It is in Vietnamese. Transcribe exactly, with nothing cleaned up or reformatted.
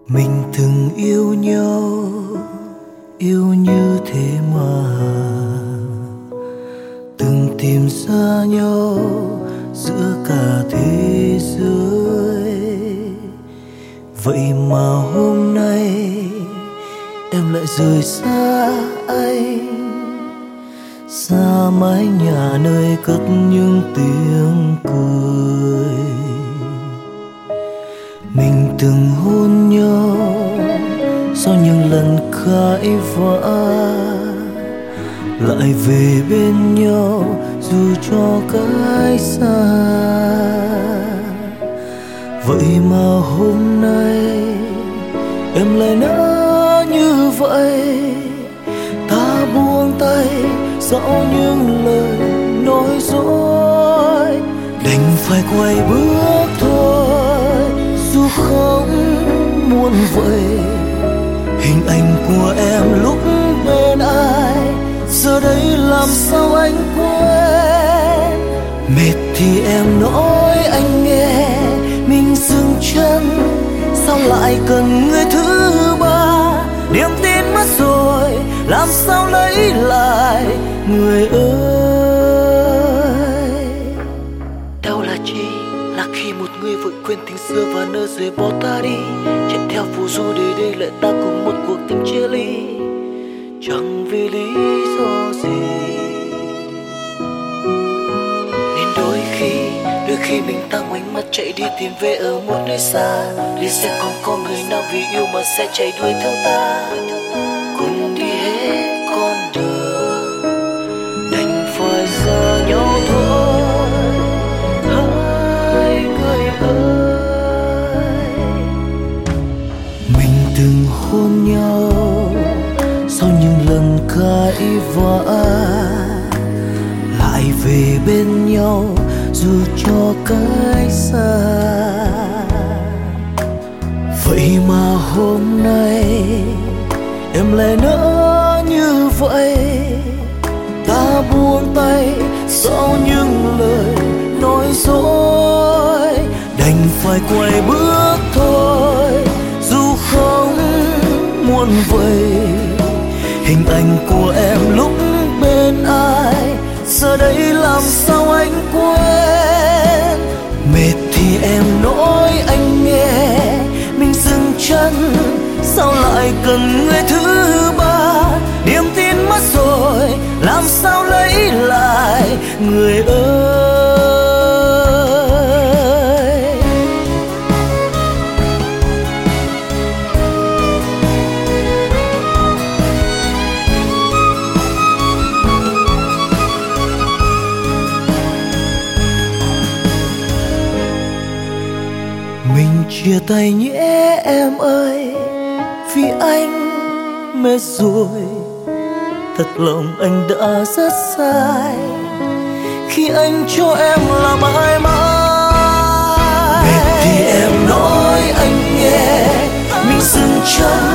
Mình từng yêu nhau, yêu như thế mà từng tìm ra nhau giữa cả thế giới. Vậy mà hôm nay em lại rời xa anh, xa mái nhà nơi cất những tiếng cười. Mình từng hôn nhau sau những lần cãi vã, lại về bên nhau dù cho cách xa. Vậy mà hôm nay em lại nỡ như vậy, ta buông tay sau những lời nói dối, đành phải quay bước thôi dù không muốn vậy. Hình ảnh của em lúc bên ai giờ đây làm sao anh quên. Mệt thì em nói anh nghe, mình dừng chân sao lại cần người thứ ba. Niềm tin mất rồi làm sao lấy lại người ơi. Đau là chi? Là khi một người vội quên tình xưa và nỡ rời bỏ ta đi, chạy theo phù du để đây lại ta cùng một cuộc tình chia ly, chẳng vì lý do gì. Nên đôi khi, đôi khi mình ta ngoảnh mắt chạy đi tìm về ở một nơi xa, để sẽ không có người nào vì yêu mà sẽ chạy đuổi theo ta. Cùng đi hết con đường, đành phải xa nhau thôi. Hai người ơi, mình từng hôn nhau sau những lần cãi vã, lại về bên nhau dù cho cách xa. Vậy mà hôm nay em lại nỡ như vậy, ta buông tay sau những lời nói dối, đành phải quay bước thôi dù không muốn vậy. Hình ảnh của em lúc bên ai giờ đây làm sao anh quên. Mệt thì em nói anh nghe, mình dừng chân sao lại cần người thứ ba. Niềm tin mất rồi làm sao lấy lại người ơi. Mình chia tay nhé em ơi, vì anh mệt rồi. Thật lòng anh đã rất sai khi anh cho em là mãi mãi. Mệt thì em nói anh nghe, mình dừng chân